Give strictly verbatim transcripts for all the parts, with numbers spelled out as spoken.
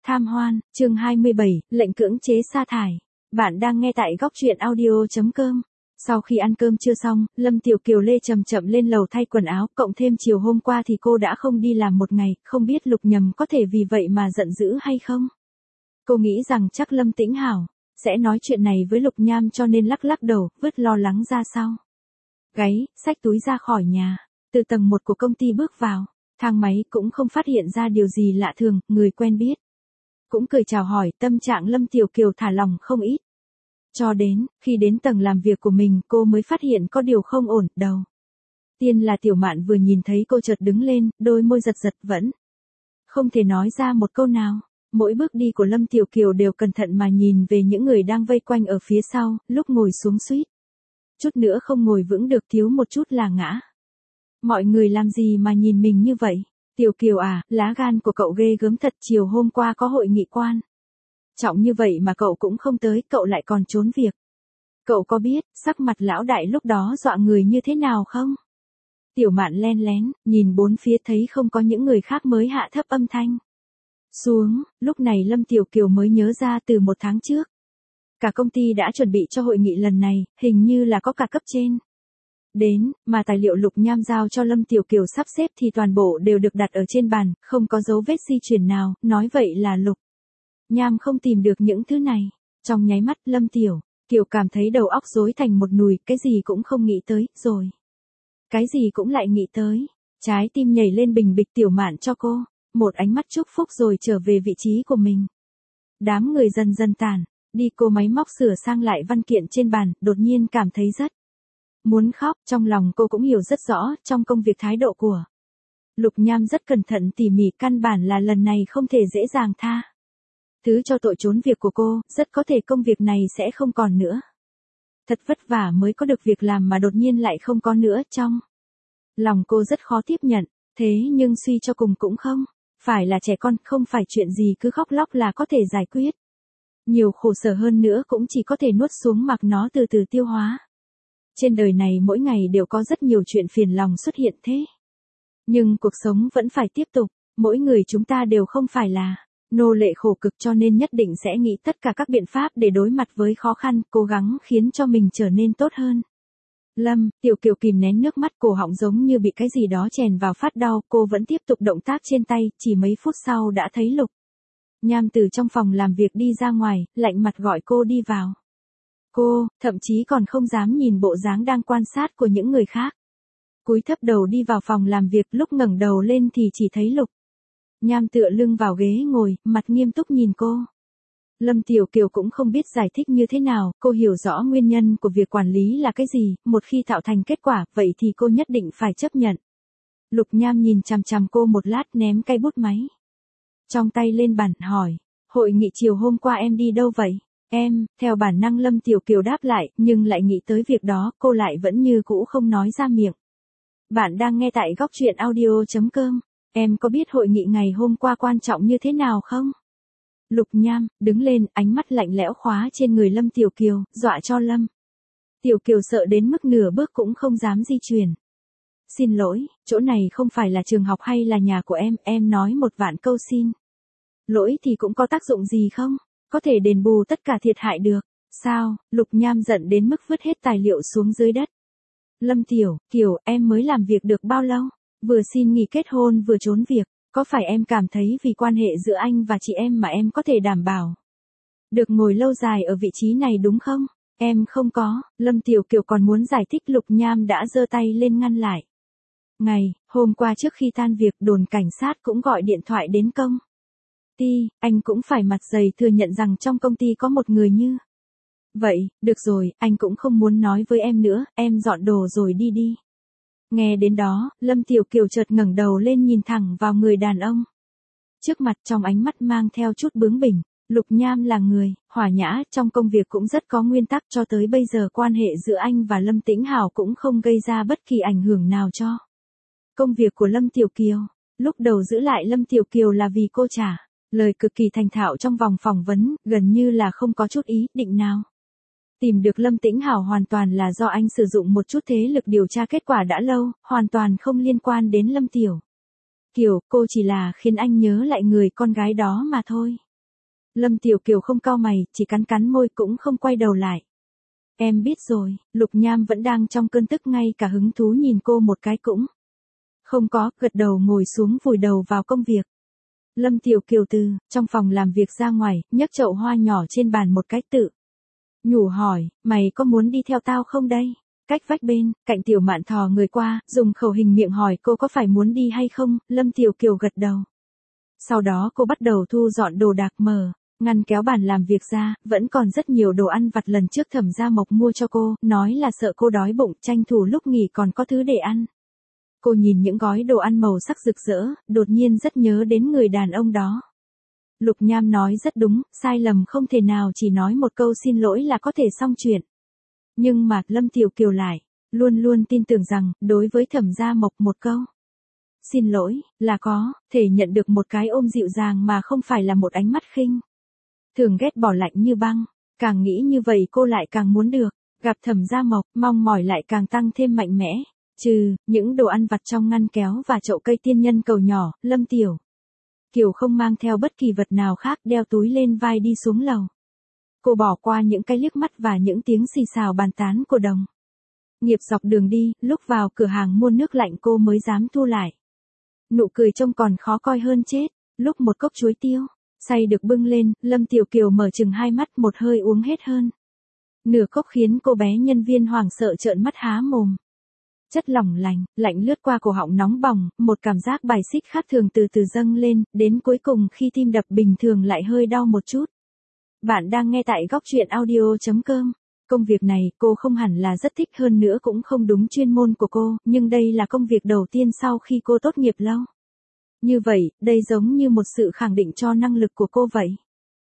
Tham hoan, chương hai mươi bảy, lệnh cưỡng chế sa thải. Bạn đang nghe tại góc truyện audio chấm com. Sau khi ăn cơm trưa xong, Lâm Tiểu Kiều lê chậm chậm lên lầu thay quần áo, cộng thêm chiều hôm qua thì cô đã không đi làm một ngày, không biết Lục Nhầm có thể vì vậy mà giận dữ hay không. Cô nghĩ rằng chắc Lâm Tĩnh Hảo sẽ nói chuyện này với Lục Nham, cho nên lắc lắc đầu, vứt lo lắng ra sau. Gáy, xách túi ra khỏi nhà, từ tầng một của công ty bước vào, thang máy cũng không phát hiện ra điều gì lạ thường, người quen biết cũng cười chào hỏi, tâm trạng Lâm Tiểu Kiều thả lỏng không ít. Cho đến, khi đến tầng làm việc của mình, cô mới phát hiện có điều không ổn. Đầu tiên là Tiểu Mạn vừa nhìn thấy cô chợt đứng lên, đôi môi giật giật vẫn không thể nói ra một câu nào. Mỗi bước đi của Lâm Tiểu Kiều đều cẩn thận mà nhìn về những người đang vây quanh ở phía sau, lúc ngồi xuống suýt chút nữa không ngồi vững được, thiếu một chút là ngã. Mọi người làm gì mà nhìn mình như vậy? Tiểu Kiều à, lá gan của cậu ghê gớm thật, chiều hôm qua có hội nghị quan trọng như vậy mà cậu cũng không tới, cậu lại còn trốn việc. Cậu có biết, sắc mặt lão đại lúc đó dọa người như thế nào không? Tiểu Mạn len lén, nhìn bốn phía thấy không có những người khác mới hạ thấp âm thanh xuống, lúc này Lâm Tiểu Kiều mới nhớ ra từ một tháng trước. Cả công ty đã chuẩn bị cho hội nghị lần này, hình như là có cả cấp trên đến, mà tài liệu Lục Nham giao cho Lâm Tiểu Kiều sắp xếp thì toàn bộ đều được đặt ở trên bàn, không có dấu vết di chuyển nào, nói vậy là Lục Nham không tìm được những thứ này. Trong nháy mắt Lâm Tiểu Kiều cảm thấy đầu óc rối thành một nùi, cái gì cũng không nghĩ tới, rồi cái gì cũng lại nghĩ tới. Trái tim nhảy lên bình bịch. Tiểu Mạn cho cô một ánh mắt chúc phúc rồi trở về vị trí của mình. Đám người dần dần tản đi, cô máy móc sửa sang lại văn kiện trên bàn, đột nhiên cảm thấy rất muốn khóc. Trong lòng cô cũng hiểu rất rõ, trong công việc thái độ của Lục Nham rất cẩn thận tỉ mỉ, căn bản là lần này không thể dễ dàng tha thứ cho tội trốn việc của cô, rất có thể công việc này sẽ không còn nữa. Thật vất vả mới có được việc làm mà đột nhiên lại không có nữa, trong lòng cô rất khó tiếp nhận, thế nhưng suy cho cùng cũng không phải là trẻ con, không phải chuyện gì cứ khóc lóc là có thể giải quyết. Nhiều khổ sở hơn nữa cũng chỉ có thể nuốt xuống, mặc nó từ từ tiêu hóa. Trên đời này mỗi ngày đều có rất nhiều chuyện phiền lòng xuất hiện thế. Nhưng cuộc sống vẫn phải tiếp tục, mỗi người chúng ta đều không phải là nô lệ khổ cực, cho nên nhất định sẽ nghĩ tất cả các biện pháp để đối mặt với khó khăn, cố gắng khiến cho mình trở nên tốt hơn. Lâm Tiểu Kiều kìm nén nước mắt, cổ họng giống như bị cái gì đó chèn vào phát đau, cô vẫn tiếp tục động tác trên tay, chỉ mấy phút sau đã thấy Lục Nham từ trong phòng làm việc đi ra ngoài, lạnh mặt gọi cô đi vào. Cô, thậm chí còn không dám nhìn bộ dáng đang quan sát của những người khác. Cúi thấp đầu đi vào phòng làm việc, lúc ngẩng đầu lên thì chỉ thấy Lục Nham tựa lưng vào ghế ngồi, mặt nghiêm túc nhìn cô. Lâm Tiểu Kiều cũng không biết giải thích như thế nào, cô hiểu rõ nguyên nhân của việc quản lý là cái gì, một khi tạo thành kết quả, vậy thì cô nhất định phải chấp nhận. Lục Nham nhìn chằm chằm cô một lát, ném cây bút máy trong tay lên bàn, hỏi, hội nghị chiều hôm qua em đi đâu vậy? Em, theo bản năng Lâm Tiểu Kiều đáp lại, nhưng lại nghĩ tới việc đó, cô lại vẫn như cũ không nói ra miệng. Bạn đang nghe tại góc truyện audio chấm com. Em có biết hội nghị ngày hôm qua quan trọng như thế nào không? Lục Nham đứng lên, ánh mắt lạnh lẽo khóa trên người Lâm Tiểu Kiều, dọa cho Lâm Tiểu Kiều sợ đến mức nửa bước cũng không dám di chuyển. Xin lỗi, chỗ này không phải là trường học hay là nhà của em, em nói một vạn câu xin lỗi thì cũng có tác dụng gì không? Có thể đền bù tất cả thiệt hại được sao? Lục Nham giận đến mức vứt hết tài liệu xuống dưới đất. Lâm Tiểu Kiều, em mới làm việc được bao lâu? Vừa xin nghỉ kết hôn vừa trốn việc, có phải em cảm thấy vì quan hệ giữa anh và chị em mà em có thể đảm bảo được ngồi lâu dài ở vị trí này đúng không? Em không có. Lâm Tiểu Kiều còn muốn giải thích, Lục Nham đã giơ tay lên ngăn lại. Ngày hôm qua trước khi tan việc, đồn cảnh sát cũng gọi điện thoại đến công ty, anh cũng phải mặt dày thừa nhận rằng trong công ty có một người như vậy. Được rồi, anh cũng không muốn nói với em nữa, em dọn đồ rồi đi đi. Nghe đến đó, Lâm Tiểu Kiều chợt ngẩng đầu lên nhìn thẳng vào người đàn ông trước mặt, trong ánh mắt mang theo chút bướng bỉnh. Lục Nham là người hòa nhã, trong công việc cũng rất có nguyên tắc, cho tới bây giờ quan hệ giữa anh và Lâm Tĩnh Hảo cũng không gây ra bất kỳ ảnh hưởng nào cho công việc của Lâm Tiểu Kiều. Lúc đầu giữ lại Lâm Tiểu Kiều là vì cô trả lời cực kỳ thành thạo trong vòng phỏng vấn, gần như là không có chút ý định nào tìm được Lâm Tĩnh Hảo, hoàn toàn là do anh sử dụng một chút thế lực điều tra, kết quả đã lâu, hoàn toàn không liên quan đến Lâm Tiểu Kiều, cô chỉ là khiến anh nhớ lại người con gái đó mà thôi. Lâm Tiểu Kiều không cau mày, chỉ cắn cắn môi cũng không quay đầu lại. Em biết rồi, Lục Nham vẫn đang trong cơn tức ngay cả hứng thú nhìn cô một cái cũng không có, gật đầu ngồi xuống vùi đầu vào công việc. Lâm Tiểu Kiều từ trong phòng làm việc ra ngoài, nhấc chậu hoa nhỏ trên bàn một cái tự nhủ hỏi, mày có muốn đi theo tao không đây? Cách vách bên, cạnh Tiểu Mạn thò người qua, dùng khẩu hình miệng hỏi cô có phải muốn đi hay không, Lâm Tiểu Kiều gật đầu. Sau đó cô bắt đầu thu dọn đồ đạc, mở ngăn kéo bàn làm việc ra, vẫn còn rất nhiều đồ ăn vặt lần trước Thẩm Gia Mộc mua cho cô, nói là sợ cô đói bụng, tranh thủ lúc nghỉ còn có thứ để ăn. Cô nhìn những gói đồ ăn màu sắc rực rỡ, đột nhiên rất nhớ đến người đàn ông đó. Lục Nham nói rất đúng, sai lầm không thể nào chỉ nói một câu xin lỗi là có thể xong chuyện. Nhưng mà, Lâm Tiểu Kiều lại, luôn luôn tin tưởng rằng, đối với Thẩm Gia Mộc một câu xin lỗi, là có thể nhận được một cái ôm dịu dàng mà không phải là một ánh mắt khinh thường ghét bỏ lạnh như băng. Càng nghĩ như vậy cô lại càng muốn được gặp Thẩm Gia Mộc, mong mỏi lại càng tăng thêm mạnh mẽ. Trừ những đồ ăn vặt trong ngăn kéo và chậu cây tiên nhân cầu nhỏ, Lâm Tiểu Kiều không mang theo bất kỳ vật nào khác, đeo túi lên vai đi xuống lầu. Cô bỏ qua những cái liếc mắt và những tiếng xì xào bàn tán của đồng nghiệp dọc đường đi, lúc vào cửa hàng mua nước lạnh cô mới dám thu lại nụ cười trông còn khó coi hơn chết. Lúc một cốc chuối tiêu xay được bưng lên, Lâm Tiểu Kiều mở chừng hai mắt, một hơi uống hết hơn nửa cốc khiến cô bé nhân viên hoảng sợ trợn mắt há mồm. Chất lỏng lành, lạnh lướt qua cổ họng nóng bỏng, một cảm giác bài xích khác thường từ từ dâng lên, đến cuối cùng khi tim đập bình thường lại hơi đau một chút. Bạn đang nghe tại góc truyện audio chấm com. Công việc này cô không hẳn là rất thích, hơn nữa cũng không đúng chuyên môn của cô, nhưng đây là công việc đầu tiên sau khi cô tốt nghiệp lâu. Như vậy, đây giống như một sự khẳng định cho năng lực của cô vậy.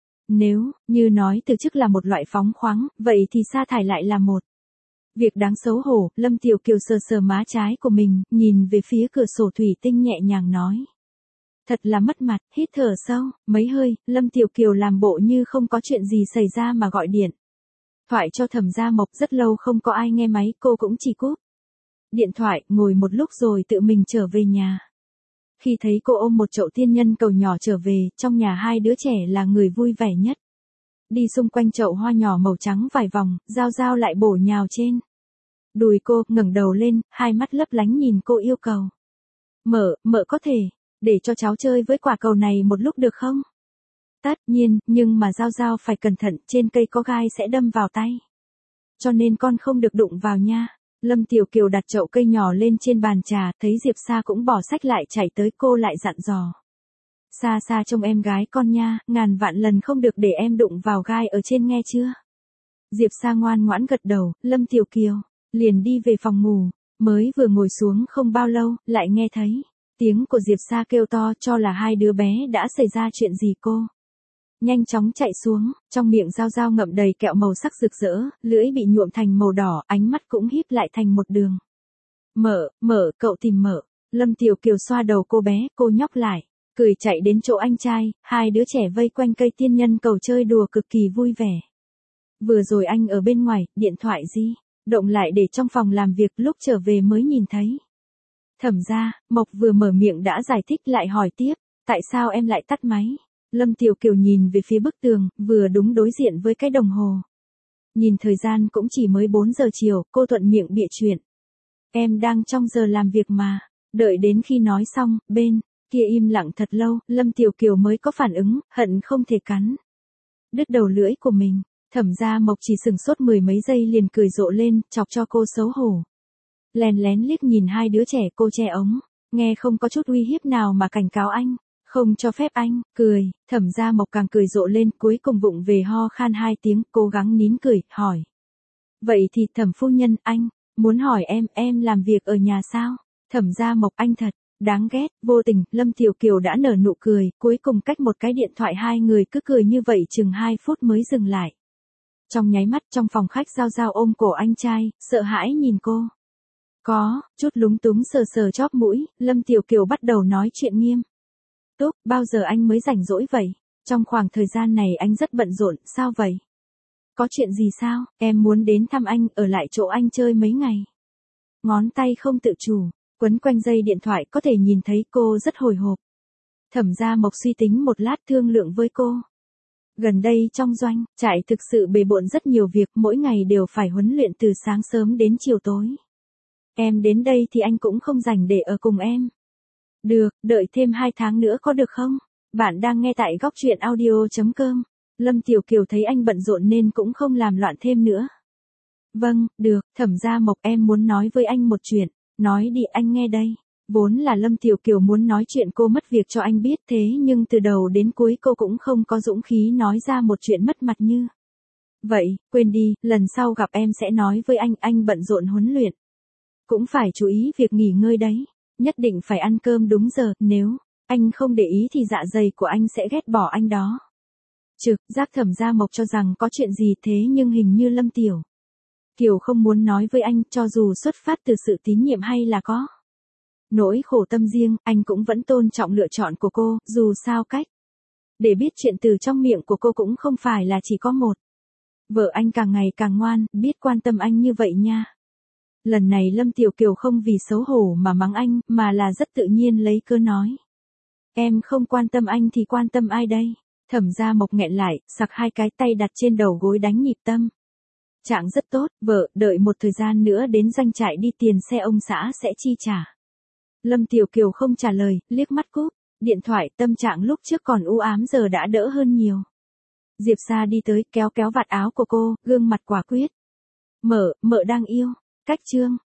Nếu, như nói từ chức là một loại phóng khoáng, vậy thì sa thải lại là một việc đáng xấu hổ. Lâm Tiểu Kiều sờ sờ má trái của mình, nhìn về phía cửa sổ thủy tinh nhẹ nhàng nói. Thật là mất mặt, hít thở sâu, mấy hơi, Lâm Tiểu Kiều làm bộ như không có chuyện gì xảy ra mà gọi điện thoại cho Thẩm Gia Mộc. Rất lâu không có ai nghe máy, cô cũng chỉ cúp điện thoại, ngồi một lúc rồi tự mình trở về nhà. Khi thấy cô ôm một chậu tiên nhân cầu nhỏ trở về, trong nhà hai đứa trẻ là người vui vẻ nhất. Đi xung quanh chậu hoa nhỏ màu trắng vài vòng, Giao Giao lại bổ nhào trên đùi cô, ngẩng đầu lên, hai mắt lấp lánh nhìn cô yêu cầu. Mợ, mợ có thể để cho cháu chơi với quả cầu này một lúc được không? Tất nhiên, nhưng mà Giao Giao phải cẩn thận, trên cây có gai sẽ đâm vào tay. Cho nên con không được đụng vào nha. Lâm Tiểu Kiều đặt chậu cây nhỏ lên trên bàn trà, thấy Diệp Sa cũng bỏ sách lại chạy tới, cô lại dặn dò. Sa Sa trông em gái con nha, ngàn vạn lần không được để em đụng vào gai ở trên nghe chưa? Diệp Sa ngoan ngoãn gật đầu, Lâm Tiểu Kiều liền đi về phòng ngủ, mới vừa ngồi xuống không bao lâu, lại nghe thấy tiếng của Diệp Sa kêu to, cho là hai đứa bé đã xảy ra chuyện gì. Cô nhanh chóng chạy xuống, trong miệng Giao Giao ngậm đầy kẹo màu sắc rực rỡ, lưỡi bị nhuộm thành màu đỏ, ánh mắt cũng híp lại thành một đường. Mợ, mợ, cậu tìm mợ. Lâm Tiểu Kiều xoa đầu cô bé, cô nhóc lại, cười chạy đến chỗ anh trai, hai đứa trẻ vây quanh cây tiên nhân cầu chơi đùa cực kỳ vui vẻ. Vừa rồi anh ở bên ngoài, điện thoại di động lại để trong phòng làm việc, lúc trở về mới nhìn thấy. Thẩm Gia Mộc vừa mở miệng đã giải thích, lại hỏi tiếp, tại sao em lại tắt máy? Lâm Tiểu Kiều nhìn về phía bức tường, vừa đúng đối diện với cái đồng hồ. Nhìn thời gian cũng chỉ mới bốn giờ chiều, cô thuận miệng bịa chuyện. Em đang trong giờ làm việc mà. Đợi đến khi nói xong, bên kia im lặng thật lâu, Lâm Tiểu Kiều mới có phản ứng, hận không thể cắn đứt đầu lưỡi của mình. Thẩm Gia Mộc chỉ sừng sốt mười mấy giây liền cười rộ lên, chọc cho cô xấu hổ. Lén lén liếc nhìn hai đứa trẻ, cô che ống, nghe không có chút uy hiếp nào mà cảnh cáo anh. Không cho phép anh cười. Thẩm Gia Mộc càng cười rộ lên, cuối cùng vụng về ho khan hai tiếng, cố gắng nín cười, hỏi. Vậy thì Thẩm phu nhân, anh muốn hỏi em, em làm việc ở nhà sao? Thẩm Gia Mộc, anh thật đáng ghét. Vô tình, Lâm Tiểu Kiều đã nở nụ cười, cuối cùng cách một cái điện thoại hai người cứ cười như vậy chừng hai phút mới dừng lại. Trong nháy mắt, trong phòng khách Giao Giao ôm cổ anh trai, sợ hãi nhìn cô. Có chút lúng túng sờ sờ chóp mũi, Lâm Tiểu Kiều bắt đầu nói chuyện nghiêm túc, bao giờ anh mới rảnh rỗi vậy? Trong khoảng thời gian này anh rất bận rộn, sao vậy? Có chuyện gì sao? Em muốn đến thăm anh, ở lại chỗ anh chơi mấy ngày. Ngón tay không tự chủ quấn quanh dây điện thoại, có thể nhìn thấy cô rất hồi hộp. Thẩm Gia Mộc suy tính một lát, thương lượng với cô. Gần đây trong doanh, trại thực sự bề bộn rất nhiều việc, mỗi ngày đều phải huấn luyện từ sáng sớm đến chiều tối. Em đến đây thì anh cũng không rảnh để ở cùng em. Được, đợi thêm hai tháng nữa có được không? Bạn đang nghe tại góc truyện audio.com. Lâm Tiểu Kiều thấy anh bận rộn nên cũng không làm loạn thêm nữa. Vâng, được, Thẩm Gia Mộc, em muốn nói với anh một chuyện. Nói đi, anh nghe đây. Vốn là Lâm Tiểu Kiều muốn nói chuyện cô mất việc cho anh biết, thế nhưng từ đầu đến cuối cô cũng không có dũng khí nói ra một chuyện mất mặt như vậy. Quên đi, lần sau gặp em sẽ nói với anh, anh bận rộn huấn luyện. Cũng phải chú ý việc nghỉ ngơi đấy. Nhất định phải ăn cơm đúng giờ, nếu anh không để ý thì dạ dày của anh sẽ ghét bỏ anh đó. Trực giác Thẩm Gia Mộc cho rằng có chuyện gì, thế nhưng hình như Lâm Tiểu Kiều không muốn nói với anh, cho dù xuất phát từ sự tín nhiệm hay là có nỗi khổ tâm riêng, anh cũng vẫn tôn trọng lựa chọn của cô, dù sao cách để biết chuyện từ trong miệng của cô cũng không phải là chỉ có một. Vợ anh càng ngày càng ngoan, biết quan tâm anh như vậy nha. Lần này Lâm Tiểu Kiều không vì xấu hổ mà mắng anh, mà là rất tự nhiên lấy cớ nói. Em không quan tâm anh thì quan tâm ai đây? Thẩm Gia Mộc nghẹn lại, sặc hai cái tay đặt trên đầu gối đánh nhịp tâm. Trạng rất tốt, vợ, đợi một thời gian nữa đến doanh trại đi, tiền xe ông xã sẽ chi trả. Lâm Tiểu Kiều không trả lời, liếc mắt cúp điện thoại, tâm trạng lúc trước còn u ám giờ đã đỡ hơn nhiều. Diệp Sa đi tới, kéo kéo vạt áo của cô, gương mặt quả quyết. Mợ, mợ đang yêu. Cách chương